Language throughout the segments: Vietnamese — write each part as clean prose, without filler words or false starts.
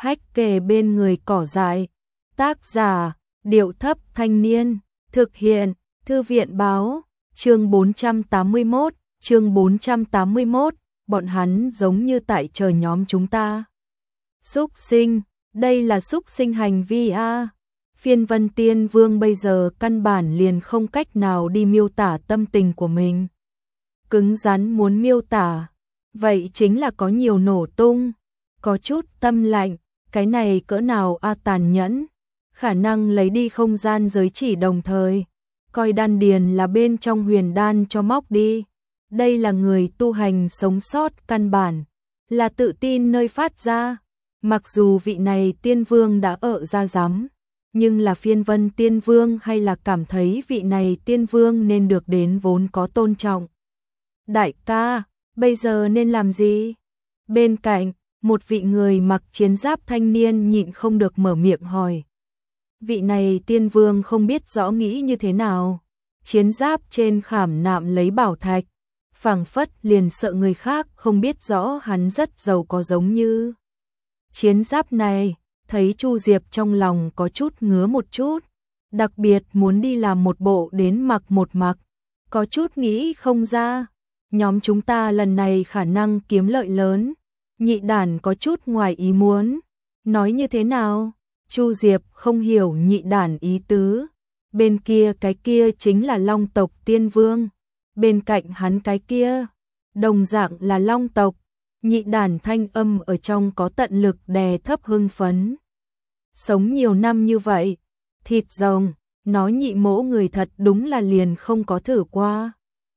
Hách kề bên người cỏ dại. Tác giả, Điệu Thấp Thanh Niên. Thực hiện, Thư viện báo. Chương 481, chương 481, bọn hắn giống như tại chờ nhóm chúng ta. Súc sinh, đây là súc sinh hành vi a. Phiên Vân Tiên Vương bây giờ căn bản liền không cách nào đi miêu tả tâm tình của mình. Cứng rắn muốn miêu tả, vậy chính là có nhiều nổ tung, có chút tâm lạnh, cái này cỡ nào a tàn nhẫn, khả năng lấy đi không gian giới chỉ đồng thời, coi đan điền là bên trong huyền đan cho móc đi. Đây là người tu hành sống sót căn bản, là tự tin nơi phát ra. Mặc dù vị này tiên vương đã ở ra rắm, nhưng là Phiên Vân Tiên Vương hay là cảm thấy vị này tiên vương nên được đến vốn có tôn trọng. Đại ca, bây giờ nên làm gì? Bên cạnh, một vị người mặc chiến giáp thanh niên nhịn không được mở miệng hỏi. Vị này tiên vương không biết rõ nghĩ như thế nào. Chiến giáp trên khảm nạm lấy bảo thạch, phảng phất liền sợ người khác không biết rõ hắn rất giàu có giống như. Chiến giáp này, thấy Chu Diệp trong lòng có chút ngứa một chút, đặc biệt muốn đi làm một bộ đến mặc một mặc, có chút nghĩ không ra. Nhóm chúng ta lần này khả năng kiếm lợi lớn. Nhị đản có chút ngoài ý muốn. Nói như thế nào? Chu Diệp không hiểu nhị đản ý tứ. Bên kia cái kia chính là Long tộc tiên vương. Bên cạnh hắn cái kia, đồng dạng là Long tộc. Nhị đản thanh âm ở trong có tận lực đè thấp hưng phấn. Sống nhiều năm như vậy, thịt rồng, nói nhị mỗ người thật đúng là liền không có thử qua.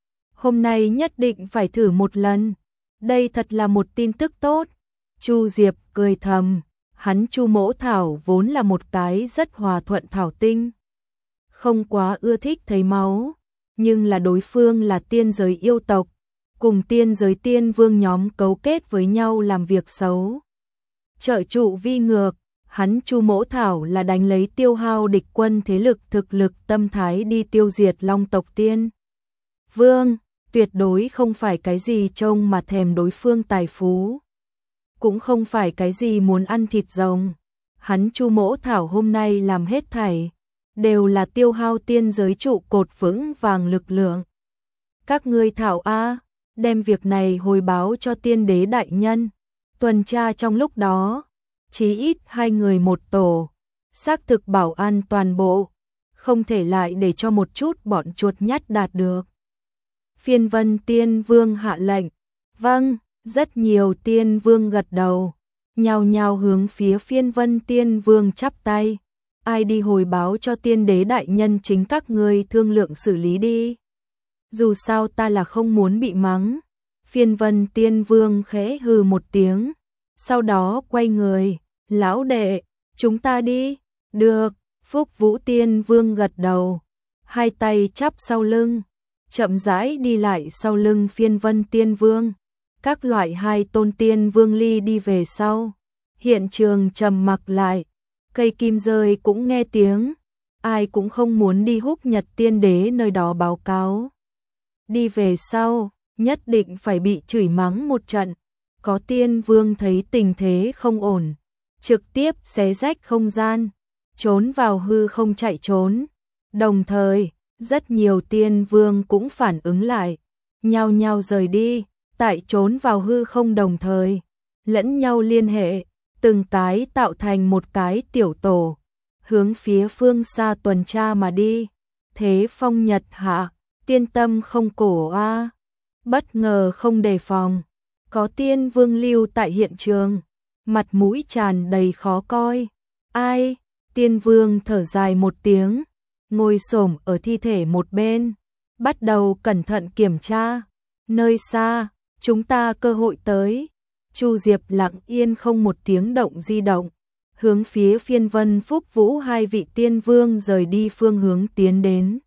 Hôm nay nhất định phải thử một lần. Đây thật là một tin tức tốt. Chu Diệp cười thầm, hắn Chu mỗ thảo vốn là một cái rất hòa thuận thảo tinh. Không quá ưa thích thấy máu, nhưng là đối phương là tiên giới yêu tộc, cùng tiên giới tiên vương nhóm cấu kết với nhau làm việc xấu. Trợ trụ vi ngược, hắn Chu mỗ thảo là đánh lấy tiêu hao địch quân thế lực thực lực tâm thái đi tiêu diệt Long tộc tiên vương. Tuyệt đối không phải cái gì trông mà thèm đối phương tài phú, cũng không phải cái gì muốn ăn thịt rồng. Hắn Chu mỗ thảo hôm nay làm hết thảy, đều là tiêu hao tiên giới trụ cột vững vàng lực lượng. Các ngươi thảo a, đem việc này hồi báo cho tiên đế đại nhân. Tuần tra trong lúc đó, chí ít 2 người một tổ, xác thực bảo an toàn bộ, không thể lại để cho một chút bọn chuột nhắt đạt được. Phiên Vân Tiên Vương hạ lệnh. Vâng, rất nhiều tiên vương gật đầu, nhao nhao hướng phía Phiên Vân Tiên Vương chắp tay. Ai đi hồi báo cho tiên đế đại nhân chính các ngươi thương lượng xử lý đi. Dù sao ta là không muốn bị mắng. Phiên Vân Tiên Vương khẽ hừ một tiếng, sau đó quay người, lão đệ, chúng ta đi. Được, Phúc Vũ Tiên Vương gật đầu, hai tay chắp sau lưng, chậm rãi đi lại sau lưng Phiên Vân Tiên Vương. Các loại 2 tôn tiên vương ly đi về sau. Hiện trường trầm mặc lại, cây kim rơi cũng nghe tiếng, ai cũng không muốn đi Húc Nhật tiên đế nơi đó báo cáo. Đi về sau, nhất định phải bị chửi mắng một trận. Có tiên vương thấy tình thế không ổn, trực tiếp xé rách không gian, trốn vào hư không chạy trốn. Đồng thời, rất nhiều tiên vương cũng phản ứng lại, nhao nhao rời đi, tại trốn vào hư không đồng thời, lẫn nhau liên hệ, từng cái tạo thành một cái tiểu tổ, hướng phía phương xa tuần tra mà đi. Thế phong nhật hạ, tiên tâm không cổ a. Bất ngờ không đề phòng, có tiên vương lưu tại hiện trường, mặt mũi tràn đầy khó coi. Ai? Tiên vương thở dài một tiếng, ngồi xổm ở thi thể một bên, bắt đầu cẩn thận kiểm tra. Nơi xa, chúng ta cơ hội tới. Chu Diệp lặng yên không một tiếng động di động, hướng phía Phiên Vân Phúc Vũ 2 vị tiên vương rời đi phương hướng tiến đến.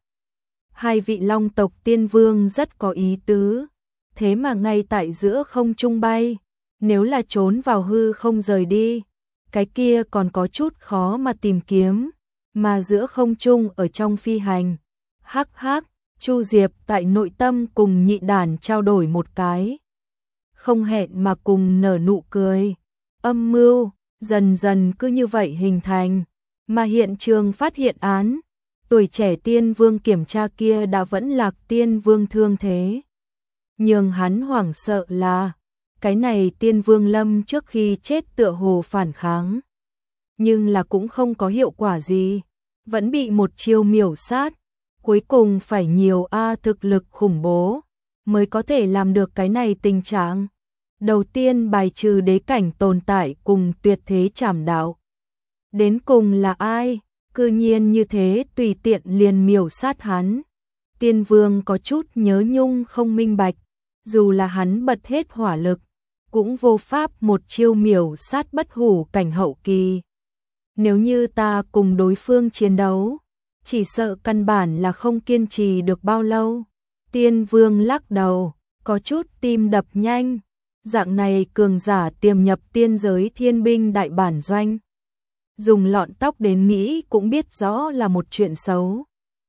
2 vị Long tộc tiên vương rất có ý tứ, thế mà ngay tại giữa không trung bay, nếu là trốn vào hư không rời đi, cái kia còn có chút khó mà tìm kiếm, mà giữa không trung ở trong phi hành. Hắc hắc, Chu Diệp tại nội tâm cùng nhị đản trao đổi một cái, không hẹn mà cùng nở nụ cười. Âm mưu, dần dần cứ như vậy hình thành, mà hiện trường phát hiện án, tuổi trẻ tiên vương kiểm tra kia đã vẫn lạc tiên vương thương thế. Nhưng hắn hoảng sợ là, cái này tiên vương lâm trước khi chết tựa hồ phản kháng. Nhưng là cũng không có hiệu quả gì, vẫn bị một chiêu miểu sát, cuối cùng phải nhiều thực lực khủng bố, mới có thể làm được cái này tình trạng. Đầu tiên bài trừ đế cảnh tồn tại cùng tuyệt thế trảm đạo. Đến cùng là ai? Cư nhiên như thế tùy tiện liền miểu sát hắn. Tiên vương có chút nhớ nhung không minh bạch, dù là hắn bật hết hỏa lực, cũng vô pháp một chiêu miểu sát bất hủ cảnh hậu kỳ. Nếu như ta cùng đối phương chiến đấu, chỉ sợ căn bản là không kiên trì được bao lâu. Tiên vương lắc đầu, có chút tim đập nhanh. Dạng này cường giả tiềm nhập tiên giới thiên binh đại bản doanh. Dùng lọn tóc đến nghĩ cũng biết rõ là một chuyện xấu.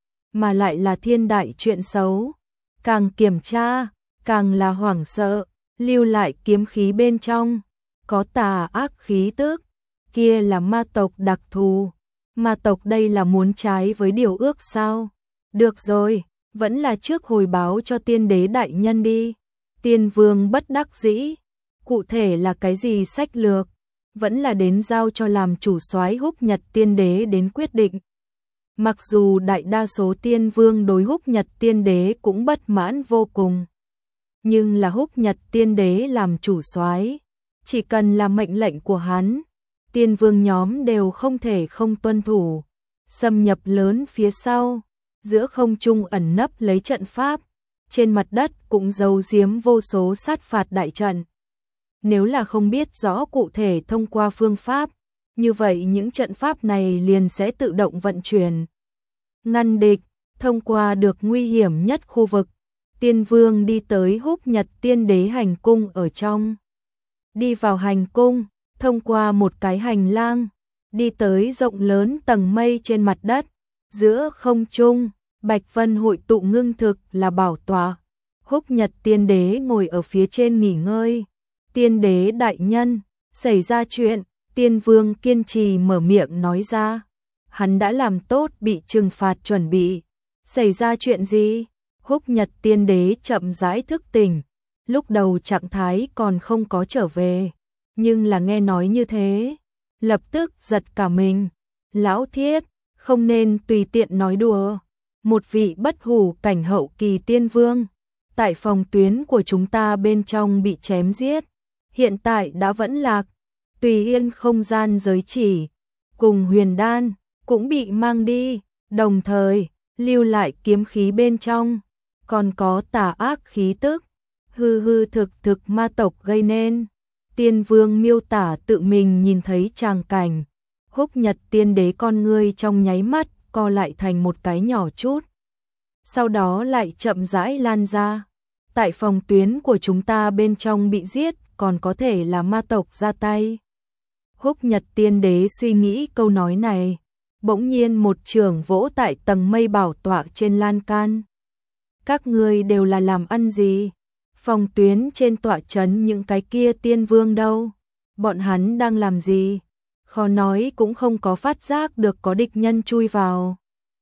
Mà lại là thiên đại chuyện xấu. Càng kiểm tra, càng là hoảng sợ, lưu lại kiếm khí bên trong. Có tà ác khí tức, kia là ma tộc đặc thù. Ma tộc đây là muốn trái với điều ước sao? Được rồi, vẫn là trước hồi báo cho tiên đế đại nhân đi. Tiên vương bất đắc dĩ, cụ thể là cái gì sách lược, vẫn là đến giao cho làm chủ soái Húc Nhật tiên đế đến quyết định. Mặc dù đại đa số tiên vương đối Húc Nhật tiên đế cũng bất mãn vô cùng, nhưng là Húc Nhật tiên đế làm chủ soái, chỉ cần là mệnh lệnh của hắn, tiên vương nhóm đều không thể không tuân thủ. Xâm nhập lớn phía sau, giữa không trung ẩn nấp lấy trận pháp, trên mặt đất cũng giấu giếm vô số sát phạt đại trận. Nếu là không biết rõ cụ thể thông qua phương pháp, như vậy những trận pháp này liền sẽ tự động vận chuyển. Ngăn địch, thông qua được nguy hiểm nhất khu vực, tiên vương đi tới Húc Nhật tiên đế hành cung ở trong. Đi vào hành cung, thông qua một cái hành lang, đi tới rộng lớn tầng mây trên mặt đất, giữa không trung, bạch vân hội tụ ngưng thực là bảo tọa. Húc Nhật tiên đế ngồi ở phía trên nghỉ ngơi. Tiên đế đại nhân, xảy ra chuyện, tiên vương kiên trì mở miệng nói ra. Hắn đã làm tốt bị trừng phạt chuẩn bị. Xảy ra chuyện gì? Húc Nhật tiên đế chậm rãi thức tỉnh. Lúc đầu trạng thái còn không có trở về, nhưng là nghe nói như thế, lập tức giật cả mình. Lão thiết, không nên tùy tiện nói đùa. Một vị bất hủ cảnh hậu kỳ tiên vương, tại phòng tuyến của chúng ta bên trong bị chém giết, hiện tại đã vẫn lạc. Tùy Yên không gian giới chỉ, cùng huyền đan, cũng bị mang đi, đồng thời, lưu lại kiếm khí bên trong, còn có tà ác khí tức, hư thực ma tộc gây nên. Tiên vương miêu tả tự mình nhìn thấy tràng cảnh, Húc Nhật tiên đế con ngươi trong nháy mắt, co lại thành một cái nhỏ chút. Sau đó lại chậm rãi lan ra. Tại phòng tuyến của chúng ta bên trong bị giết, còn có thể là ma tộc ra tay. Húc Nhật tiên đế suy nghĩ câu nói này, bỗng nhiên một chưởng vỗ tại tầng mây bảo tọa trên lan can. Các ngươi đều là làm ăn gì? Phòng tuyến trên tọa trấn những cái kia tiên vương đâu? Bọn hắn đang làm gì? Khó nói cũng không có phát giác được có địch nhân chui vào.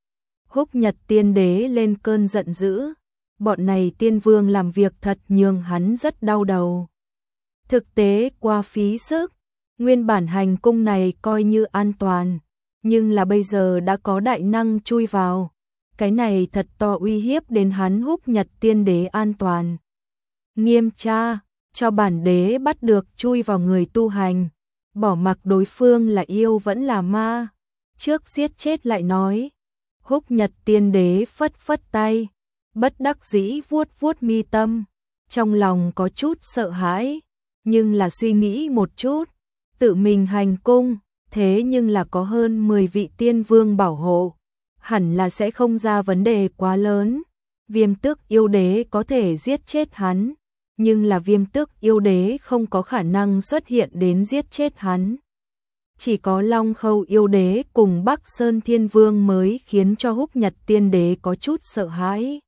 Húc Nhật tiên đế lên cơn giận dữ. Bọn này tiên vương làm việc thật nhường hắn rất đau đầu. Thực tế quá phí sức. Nguyên bản hành cung này coi như an toàn, nhưng là bây giờ đã có đại năng chui vào. Cái này thật to uy hiếp đến hắn Húc Nhật tiên đế an toàn. Nghiêm tra, cho bản đế bắt được chui vào người tu hành, bỏ mặc đối phương là yêu vẫn là ma, trước giết chết lại nói. Húc Nhật tiên đế phất phất tay, bất đắc dĩ vuốt vuốt mi tâm, trong lòng có chút sợ hãi, nhưng là suy nghĩ một chút, tự mình hành cung, thế nhưng là có hơn 10 vị tiên vương bảo hộ, hẳn là sẽ không ra vấn đề quá lớn. Viêm tước yêu đế có thể giết chết hắn, nhưng là viêm tước yêu đế không có khả năng xuất hiện đến giết chết hắn. Chỉ có Long Khâu yêu đế cùng Bắc Sơn Thiên Vương mới khiến cho Húc Nhật tiên đế có chút sợ hãi.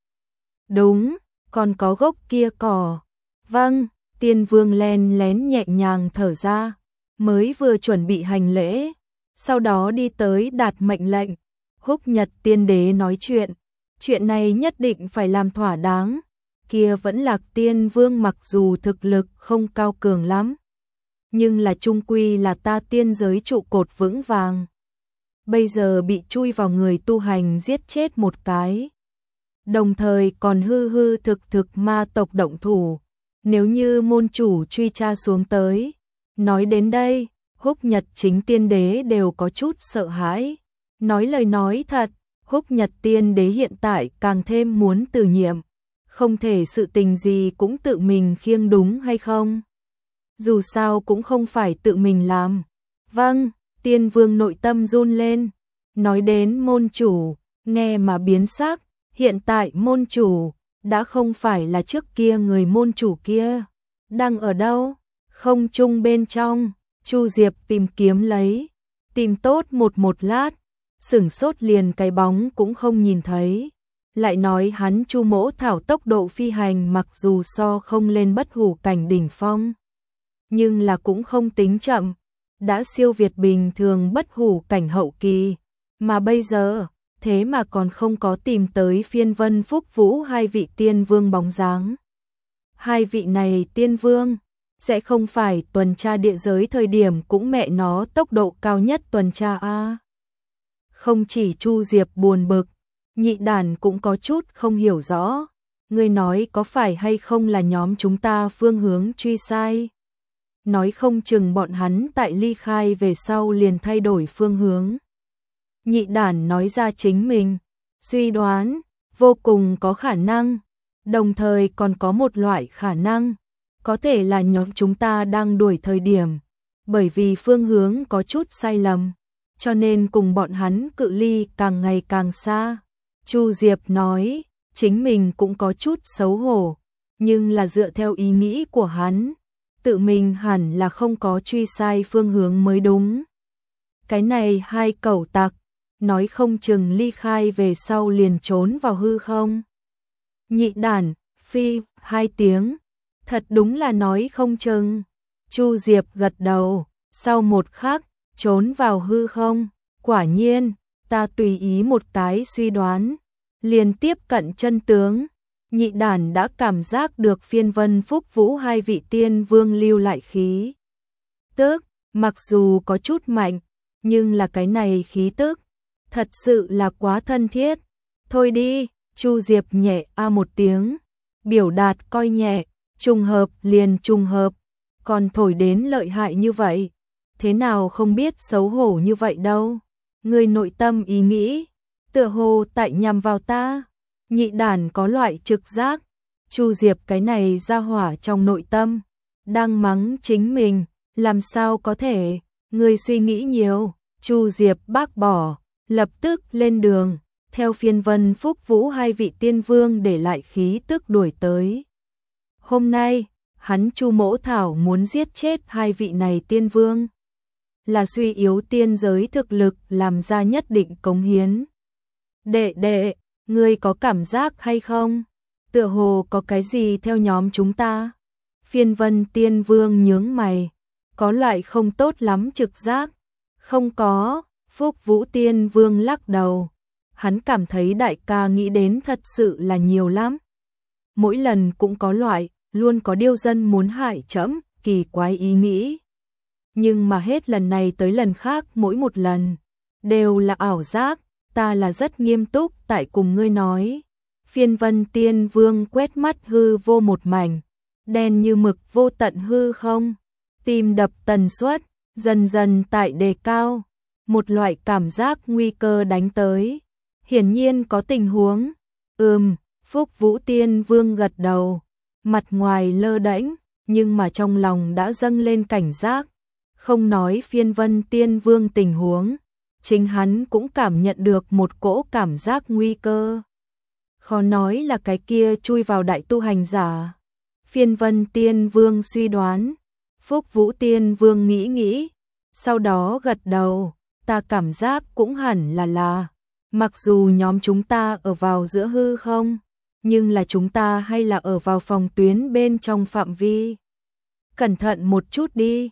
Đúng, còn có gốc kia cỏ. Vâng, tiên vương len lén nhẹ nhàng thở ra. mới vừa chuẩn bị hành lễ, sau đó đi tới đạt mệnh lệnh. Húc Nhật Tiên Đế nói chuyện này nhất định phải làm thỏa đáng. Kia vẫn Lạc Tiên Vương mặc dù thực lực không cao cường lắm, nhưng là chung quy là ta tiên giới trụ cột vững vàng. Bây giờ bị chui vào người tu hành giết chết một cái, đồng thời còn hư hư thực ma tộc động thủ, nếu như môn chủ truy tra xuống tới. Nói đến đây, Húc Nhật chính tiên đế đều có chút sợ hãi. Nói lời nói thật, Húc Nhật tiên đế hiện tại càng thêm muốn từ nhiệm, không thể sự tình gì cũng tự mình khiêng đúng hay không? Dù sao cũng không phải tự mình làm. Vâng, Tiên Vương nội tâm run lên. Nói đến môn chủ, nghe mà biến sắc, hiện tại môn chủ đã không phải là trước kia người môn chủ kia. Đang ở đâu? Không trung bên trong, Chu Diệp tìm kiếm lấy, tìm tốt một lát, sửng sốt liền cái bóng cũng không nhìn thấy. Lại nói hắn Chu Mỗ Thảo tốc độ phi hành mặc dù so không lên bất hủ cảnh đỉnh phong, nhưng là cũng không tính chậm, đã siêu việt bình thường bất hủ cảnh hậu kỳ, mà bây giờ, thế mà còn không có tìm tới Phiên Vân Phúc Vũ hai vị tiên vương bóng dáng. Hai vị này tiên vương, sẽ không phải tuần tra địa giới thời điểm cũng mẹ nó tốc độ cao nhất tuần tra a. Không chỉ Chu Diệp buồn bực, Nhị Đản cũng có chút không hiểu rõ, ngươi nói có phải hay không là nhóm chúng ta phương hướng truy sai? Nói không chừng bọn hắn tại ly khai về sau liền thay đổi phương hướng. Nhị Đản nói ra chính mình suy đoán, vô cùng có khả năng, đồng thời còn có một loại khả năng, có thể là nhóm chúng ta đang đuổi thời điểm, bởi vì phương hướng có chút sai lầm, cho nên cùng bọn hắn cự ly càng ngày càng xa. Chu Diệp nói, chính mình cũng có chút xấu hổ, nhưng là dựa theo ý nghĩ của hắn, tự mình hẳn là không có truy sai phương hướng mới đúng. Cái này hai cẩu tặc, nói không chừng ly khai về sau liền trốn vào hư không. Nhị Đản, phi, hai tiếng, thật đúng là nói không chừng. Chu Diệp gật đầu, sau một khắc, trốn vào hư không, quả nhiên, ta tùy ý một cái suy đoán, liền tiếp cận chân tướng. Nhị Đản đã cảm giác được Phiên Vân Phúc Vũ hai vị tiên vương lưu lại khí tức, mặc dù có chút mạnh, nhưng là cái này khí tức, thật sự là quá thân thiết. Thôi đi, Chu Diệp nhẹ a một tiếng, biểu đạt coi nhẹ, trùng hợp liền trùng hợp, còn thổi đến lợi hại như vậy, thế nào không biết xấu hổ như vậy đâu. Người nội tâm ý nghĩ, tựa hồ tại nhằm vào ta. Nhị Đản có loại trực giác, Chu Diệp cái này ra hỏa trong nội tâm, đang mắng chính mình, làm sao có thể, người suy nghĩ nhiều. Chu Diệp bác bỏ, lập tức lên đường, theo Phiên Vân Phúc Vũ hai vị tiên vương để lại khí tức đuổi tới. Hôm nay, hắn Chu Mỗ Thảo muốn giết chết hai vị này tiên vương, là suy yếu tiên giới thực lực làm ra nhất định cống hiến. Đệ, ngươi có cảm giác hay không? Tựa hồ có cái gì theo nhóm chúng ta? Phiên Vân Tiên Vương nhướng mày, có loại không tốt lắm trực giác. Không có, Phúc Vũ Tiên Vương lắc đầu. Hắn cảm thấy đại ca nghĩ đến thật sự là nhiều lắm. Mỗi lần cũng có loại, luôn có điêu dân muốn hại trẫm, kỳ quái ý nghĩ. Nhưng mà hết lần này tới lần khác mỗi một lần, đều là ảo giác, ta là rất nghiêm túc tại cùng ngươi nói. Phiên Vân Tiên Vương quét mắt hư vô một mảnh, đen như mực vô tận hư không, tim đập tần suất, dần dần tại đề cao, một loại cảm giác nguy cơ đánh tới. Hiển nhiên có tình huống. Phúc Vũ Tiên Vương gật đầu, mặt ngoài lơ đễnh, nhưng mà trong lòng đã dâng lên cảnh giác. Không nói Phiên Vân Tiên Vương tình huống, chính hắn cũng cảm nhận được một cỗ cảm giác nguy cơ. Khó nói là cái kia chui vào đại tu hành giả. Phiên Vân Tiên Vương suy đoán, Phúc Vũ Tiên Vương nghĩ, sau đó gật đầu, ta cảm giác cũng hẳn là, mặc dù nhóm chúng ta ở vào giữa hư không, nhưng là chúng ta hay là ở vào phòng tuyến bên trong phạm vi. Cẩn thận một chút đi.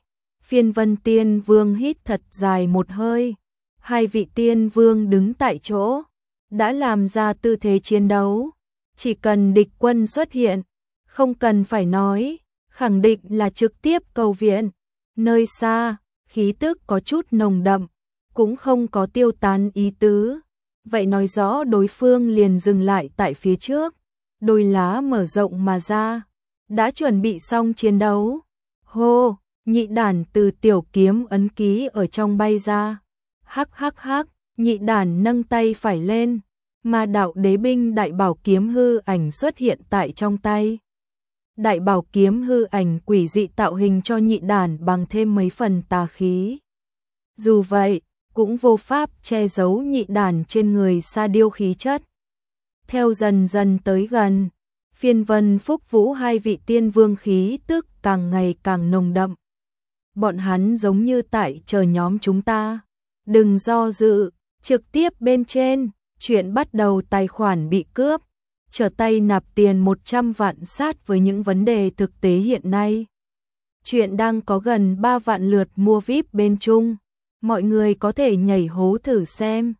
Phiên Vân Tiên Vương hít thật dài một hơi. Hai vị tiên vương đứng tại chỗ, đã làm ra tư thế chiến đấu. Chỉ cần địch quân xuất hiện, không cần phải nói, khẳng định là trực tiếp cầu viện. Nơi xa, khí tức có chút nồng đậm, cũng không có tiêu tán ý tứ. Vậy nói rõ đối phương liền dừng lại tại phía trước, đôi lá mở rộng mà ra, đã chuẩn bị xong chiến đấu. Hô, nhị đản từ tiểu kiếm ấn ký ở trong bay ra. Hắc hắc hắc, nhị đản nâng tay phải lên, mà đạo đế binh đại bảo kiếm hư ảnh xuất hiện tại trong tay. Đại bảo kiếm hư ảnh quỷ dị tạo hình cho nhị đản bằng thêm mấy phần tà khí. Dù vậy, cũng vô pháp che giấu nhị đản trên người sa điêu khí chất. Theo dần dần tới gần, Phiên Vân Phúc Vũ hai vị tiên vương khí tức càng ngày càng nồng đậm. Bọn hắn giống như tại chờ nhóm chúng ta. Đừng do dự, trực tiếp bên trên, chuyện bắt đầu tài khoản bị cướp. Trở tay nạp tiền 100 vạn sát với những vấn đề thực tế hiện nay. Chuyện đang có gần 3 vạn lượt mua VIP bên Trung. Mọi người có thể nhảy hố thử xem.